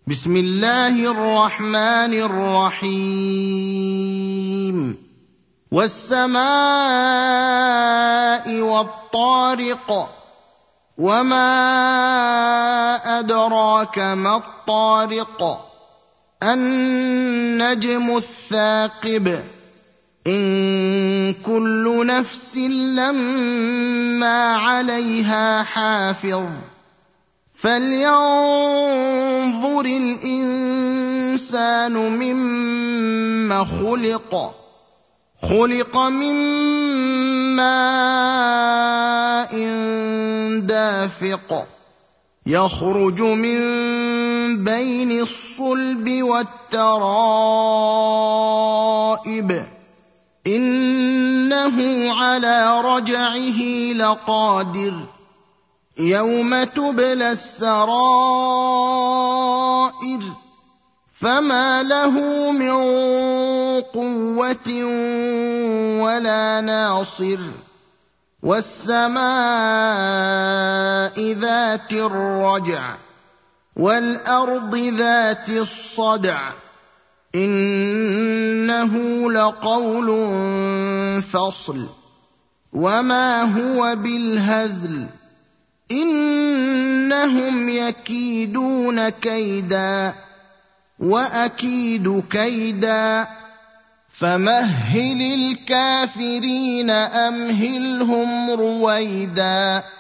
بسم الله الرحمن الرحيم والسماء والطارق وما أدراك ما الطارق النجم الثاقب إن كل نفس لما عليها حافظ فلينظر الإنسان مما خلق من ماء دافق يخرج من بين الصلب والترائب إنه على رجعه لقادر يوم تبلى السرائر فما له من قوة ولا ناصر والسماء ذات الرجع والأرض ذات الصدع إنه لقول فصل وما هو بالهزل إنهم يكيدون كيدا وأكيد كيدا فمهل الكافرين أمهلهم رويدا